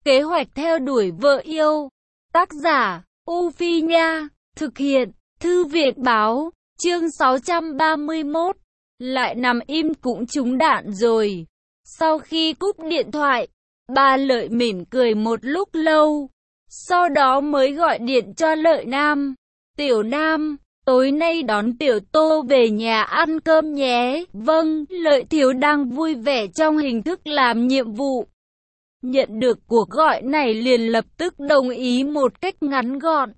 Kế hoạch theo đuổi vợ yêu. Tác giả, U Phi Nha. Thực hiện, Thư viện Báo. Chương 631. Lại nằm im cũng trúng đạn rồi. Sau khi cúp điện thoại, bà Lợi mỉm cười một lúc lâu. Sau đó mới gọi điện cho Lợi Nam. Tiểu Nam, tối nay đón Tiểu Tô về nhà ăn cơm nhé. Vâng, Lợi Thiếu đang vui vẻ trong hình thức làm nhiệm vụ. Nhận được cuộc gọi này liền lập tức đồng ý một cách ngắn gọn.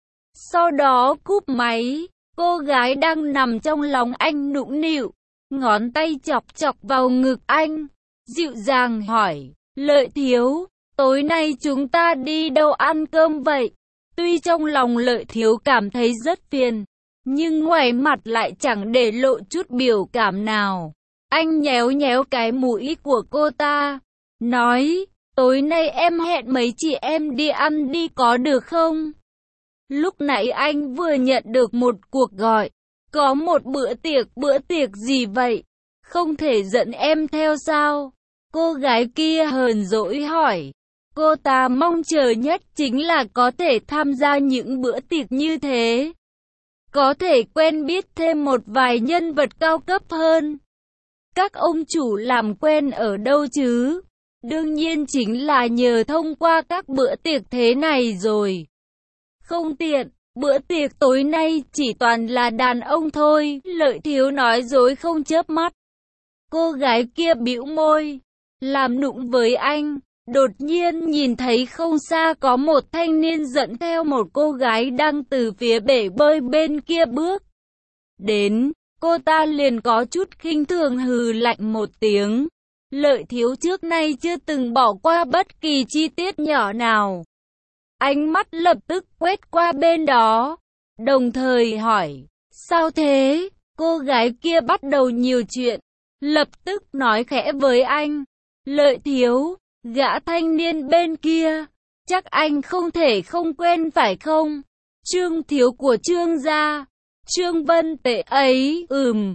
Sau đó cúp máy, cô gái đang nằm trong lòng anh nũng nịu, ngón tay chọc chọc vào ngực anh, dịu dàng hỏi, Lợi Thiếu, tối nay chúng ta đi đâu ăn cơm vậy? Tuy trong lòng Lợi Thiếu cảm thấy rất phiền, nhưng ngoài mặt lại chẳng để lộ chút biểu cảm nào. Anh nhéo nhéo cái mũi của cô ta, nói, tối nay em hẹn mấy chị em đi ăn đi có được không? Lúc nãy anh vừa nhận được một cuộc gọi, có một bữa tiệc gì vậy? Không thể dẫn em theo sao? Cô gái kia hờn dỗi hỏi. Cô ta mong chờ nhất chính là có thể tham gia những bữa tiệc như thế. Có thể quen biết thêm một vài nhân vật cao cấp hơn. Các ông chủ làm quen ở đâu chứ? Đương nhiên chính là nhờ thông qua các bữa tiệc thế này rồi. Không tiện, bữa tiệc tối nay chỉ toàn là đàn ông thôi, Lợi Thiếu nói dối không chớp mắt. Cô gái kia bĩu môi, làm nũng với anh, đột nhiên nhìn thấy không xa có một thanh niên dẫn theo một cô gái đang từ phía bể bơi bên kia bước đến, cô ta liền có chút khinh thường hừ lạnh một tiếng. Lợi Thiếu trước nay chưa từng bỏ qua bất kỳ chi tiết nhỏ nào. Ánh mắt lập tức quét qua bên đó, đồng thời hỏi, sao thế? Cô gái kia bắt đầu nhiều chuyện, lập tức nói khẽ với anh, Lợi Thiếu, gã thanh niên bên kia, chắc anh không thể không quen phải không? Trương Thiếu của Trương gia, Trương Vân Tệ ấy,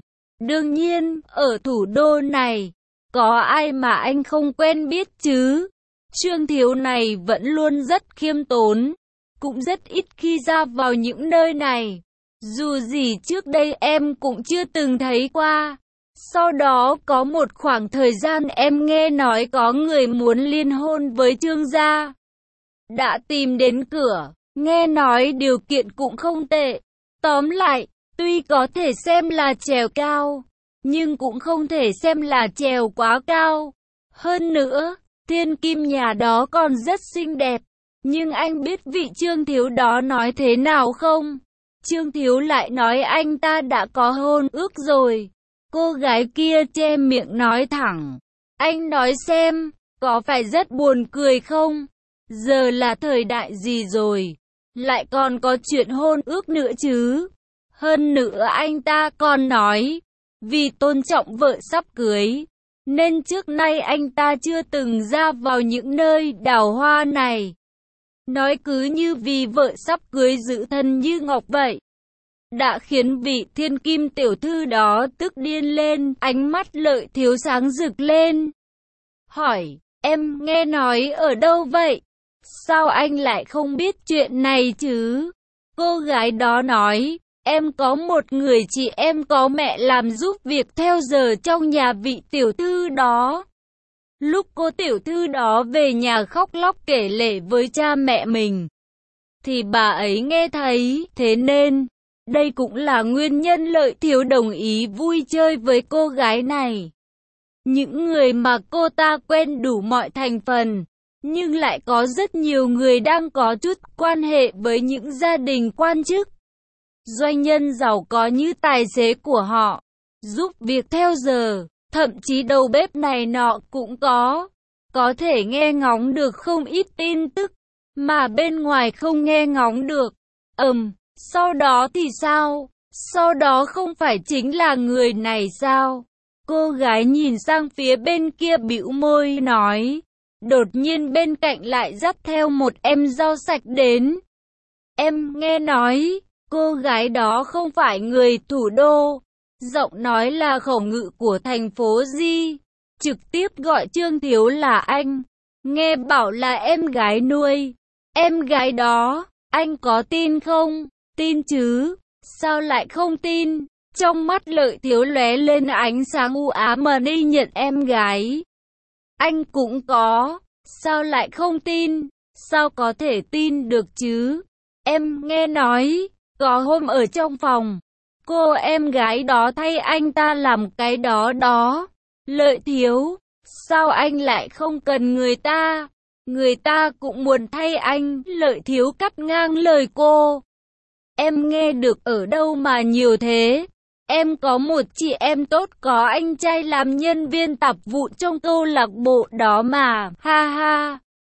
đương nhiên, ở thủ đô này, có ai mà anh không quen biết chứ? Trương Thiếu này vẫn luôn rất khiêm tốn, cũng rất ít khi ra vào những nơi này. Dù gì trước đây em cũng chưa từng thấy qua. Sau đó có một khoảng thời gian em nghe nói có người muốn liên hôn với Trương gia. Đã tìm đến cửa, nghe nói điều kiện cũng không tệ. Tóm lại, tuy có thể xem là trèo cao, nhưng cũng không thể xem là trèo quá cao. Hơn nữa, thiên kim nhà đó còn rất xinh đẹp. Nhưng anh biết vị Trương Thiếu đó nói thế nào không? Trương Thiếu lại nói anh ta đã có hôn ước rồi. Cô gái kia che miệng nói thẳng. Anh nói xem, có phải rất buồn cười không? Giờ là thời đại gì rồi? Lại còn có chuyện hôn ước nữa chứ? Hơn nữa anh ta còn nói, vì tôn trọng vợ sắp cưới, nên trước nay anh ta chưa từng ra vào những nơi đào hoa này. Nói cứ như vì vợ sắp cưới giữ thân như ngọc vậy. Đã khiến vị thiên kim tiểu thư đó tức điên lên, ánh mắt Lợi Thiếu sáng rực lên. Hỏi, em nghe nói ở đâu vậy? Sao anh lại không biết chuyện này chứ? Cô gái đó nói, em có một người chị em có mẹ làm giúp việc theo giờ trong nhà vị tiểu thư đó. Lúc cô tiểu thư đó về nhà khóc lóc kể lể với cha mẹ mình, thì bà ấy nghe thấy, thế nên, đây cũng là nguyên nhân Lợi Thiếu đồng ý vui chơi với cô gái này. Những người mà cô ta quen đủ mọi thành phần, nhưng lại có rất nhiều người đang có chút quan hệ với những gia đình quan chức. Doanh nhân giàu có như tài xế của họ, giúp việc theo giờ, thậm chí đầu bếp này nọ cũng có thể nghe ngóng được không ít tin tức, mà bên ngoài không nghe ngóng được. Sau đó thì sao? Sau đó không phải chính là người này sao? Cô gái nhìn sang phía bên kia bĩu môi nói, đột nhiên bên cạnh lại dắt theo một em rau sạch đến. Em nghe nói, cô gái đó không phải người thủ đô. Giọng nói là khẩu ngữ của thành phố Di, trực tiếp gọi Trương Thiếu là anh. nghe bảo là em gái nuôi. Em gái đó, anh có tin không? Tin chứ, sao lại không tin? Trong mắt Lợi Thiếu lóe lên ánh sáng u ám mà đi nhận em gái. Anh cũng có, sao lại không tin? Sao có thể tin được chứ? Em nghe nói, có hôm ở trong phòng, cô em gái đó thay anh ta làm cái đó đó. Lợi Thiếu, sao anh lại không cần người ta? Người ta cũng muốn thay anh. Lợi Thiếu cắt ngang lời cô. Em nghe được ở đâu mà nhiều thế? Em có một chị em tốt, có anh trai làm nhân viên tạp vụ trong câu lạc bộ đó mà, ha ha.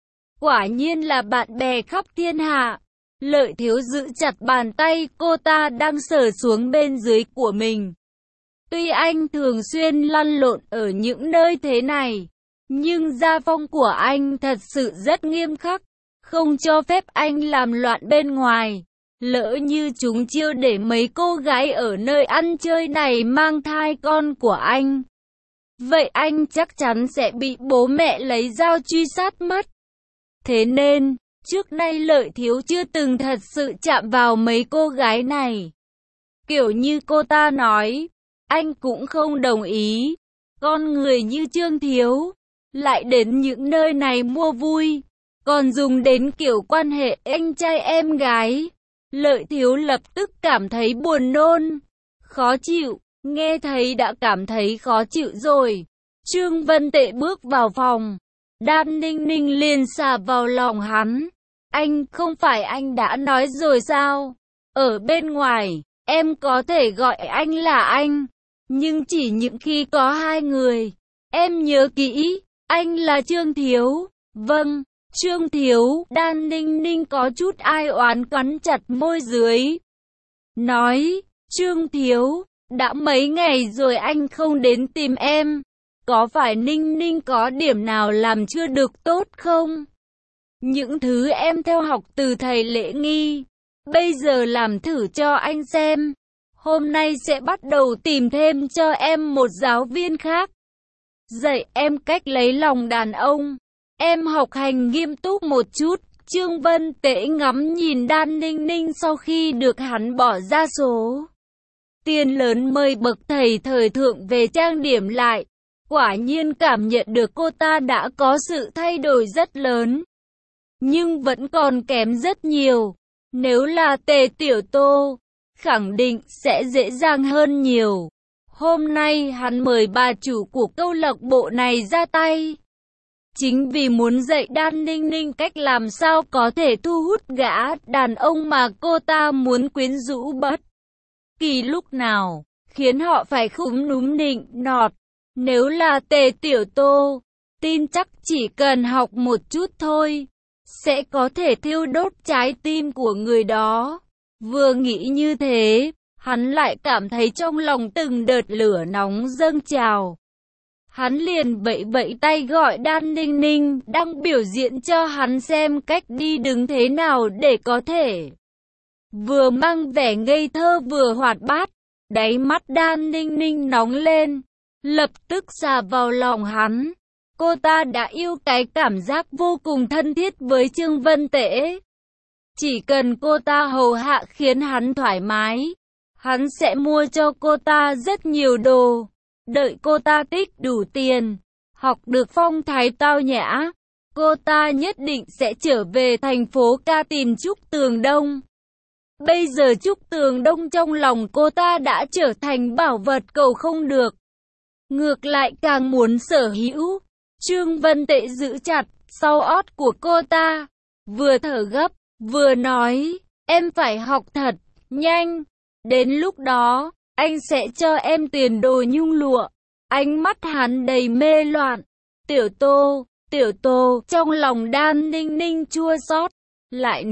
Quả nhiên là bạn bè khắp thiên hạ. Lợi Thiếu giữ chặt bàn tay cô ta đang sờ xuống bên dưới của mình. Tuy anh thường xuyên lăn lộn ở những nơi thế này, nhưng gia phong của anh thật sự rất nghiêm khắc, không cho phép anh làm loạn bên ngoài. Lỡ như chúng chiêu để mấy cô gái ở nơi ăn chơi này mang thai con của anh, vậy anh chắc chắn sẽ bị bố mẹ lấy dao truy sát mất. Thế nên, trước nay Lợi Thiếu chưa từng thật sự chạm vào mấy cô gái này. Kiểu như cô ta nói, anh cũng không đồng ý. Con người như Trương Thiếu, lại đến những nơi này mua vui, còn dùng đến kiểu quan hệ anh trai em gái. Lợi Thiếu lập tức cảm thấy buồn nôn, khó chịu, nghe thấy đã cảm thấy khó chịu rồi. Trương Vân Tệ bước vào phòng, Đan Ninh Ninh liền xà vào lòng hắn. Anh, không phải anh đã nói rồi sao? Ở bên ngoài, em có thể gọi anh là anh, nhưng chỉ những khi có hai người. Em nhớ kỹ, anh là Trương Thiếu. Vâng, Trương Thiếu. Đan Ninh Ninh có chút ai oán cắn chặt môi dưới. Nói, Trương Thiếu, đã mấy ngày rồi anh không đến tìm em. Có phải Ninh Ninh có điểm nào làm chưa được tốt không? Những thứ em theo học từ thầy Lễ Nghi, bây giờ làm thử cho anh xem. Hôm nay sẽ bắt đầu tìm thêm cho em một giáo viên khác, dạy em cách lấy lòng đàn ông. Em học hành nghiêm túc một chút. Trương Vân Tễ ngắm nhìn Đan Ninh Ninh sau khi được hắn bỏ ra số tiền lớn mời bậc thầy thời thượng về trang điểm lại. Quả nhiên cảm nhận được cô ta đã có sự thay đổi rất lớn, nhưng vẫn còn kém rất nhiều. Nếu là Tề Tiểu Tô, khẳng định sẽ dễ dàng hơn nhiều. Hôm nay hắn mời bà chủ của câu lạc bộ này ra tay, chính vì muốn dạy Đan Ninh Ninh cách làm sao có thể thu hút gã đàn ông mà cô ta muốn quyến rũ bất kỳ lúc nào, khiến họ phải khúm núm nịnh nọt. Nếu là Tề Tiểu Tô, tin chắc chỉ cần học một chút thôi, sẽ có thể thiêu đốt trái tim của người đó. Vừa nghĩ như thế, hắn lại cảm thấy trong lòng từng đợt lửa nóng dâng trào. Hắn liền vẫy vẫy tay gọi Đan Ninh Ninh đang biểu diễn cho hắn xem cách đi đứng thế nào để có thể vừa mang vẻ ngây thơ vừa hoạt bát. Đáy mắt Đan Ninh Ninh nóng lên, lập tức xà vào lòng hắn. Cô ta đã yêu cái cảm giác vô cùng thân thiết với Trương Vân Tễ. Chỉ cần cô ta hầu hạ khiến hắn thoải mái, hắn sẽ mua cho cô ta rất nhiều đồ. Đợi cô ta tích đủ tiền, học được phong thái tao nhã, cô ta nhất định sẽ trở về thành phố ca tìm Trúc Tường Đông. Bây giờ Trúc Tường Đông trong lòng cô ta đã trở thành bảo vật cầu không được, ngược lại càng muốn sở hữu. Trương Vân Tệ giữ chặt sau ót của cô ta, vừa thở gấp, vừa nói, em phải học thật nhanh, đến lúc đó, anh sẽ cho em tiền đồ nhung lụa. Ánh mắt hắn đầy mê loạn. Tiểu Tô, trong lòng Đan Ninh Ninh chua xót. Lại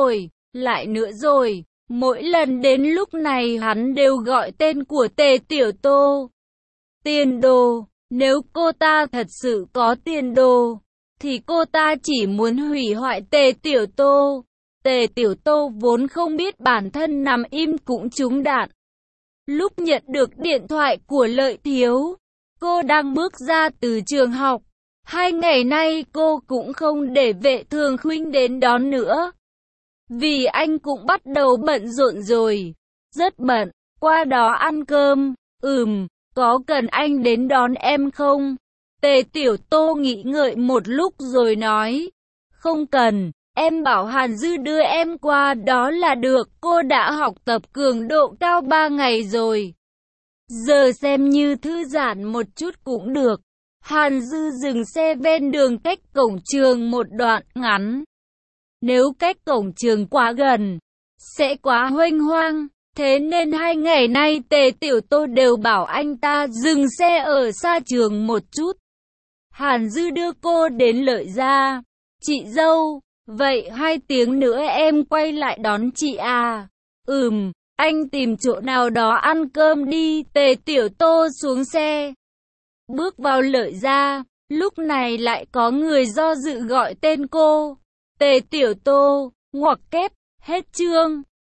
nữa rồi, mỗi lần đến lúc này hắn đều gọi tên của Tề Tiểu Tô. Tiền đồ, nếu cô ta thật sự có tiền đồ, thì cô ta chỉ muốn hủy hoại Tề Tiểu Tô. Tề Tiểu Tô vốn không biết bản thân nằm im cũng trúng đạn. Lúc nhận được điện thoại của Lợi Thiếu, cô đang bước ra từ trường học, 2 ngày nay cô cũng không để Vệ Thường Khuynh đến đón nữa. Vì anh cũng bắt đầu bận rộn rồi. Rất bận, qua đó ăn cơm. Có cần anh đến đón em không? Tề Tiểu Tô nghĩ ngợi một lúc rồi nói. Không cần, em bảo Hàn Dư đưa em qua đó là được. Cô đã học tập cường độ cao 3 ngày rồi. Giờ xem như thư giãn một chút cũng được. Hàn Dư dừng xe ven đường cách cổng trường một đoạn ngắn. Nếu cách cổng trường quá gần, sẽ quá huênh hoang. Thế nên 2 ngày nay Tề Tiểu Tô đều bảo anh ta dừng xe ở xa trường một chút. Hàn Dư đưa cô đến Lợi Gia. Chị dâu, vậy 2 tiếng nữa em quay lại đón chị à? Anh tìm chỗ nào đó ăn cơm đi. Tề Tiểu Tô xuống xe, bước vào Lợi Gia. Lúc này lại có người do dự gọi tên cô. Tề Tiểu Tô, ngoặc kép, hết chương.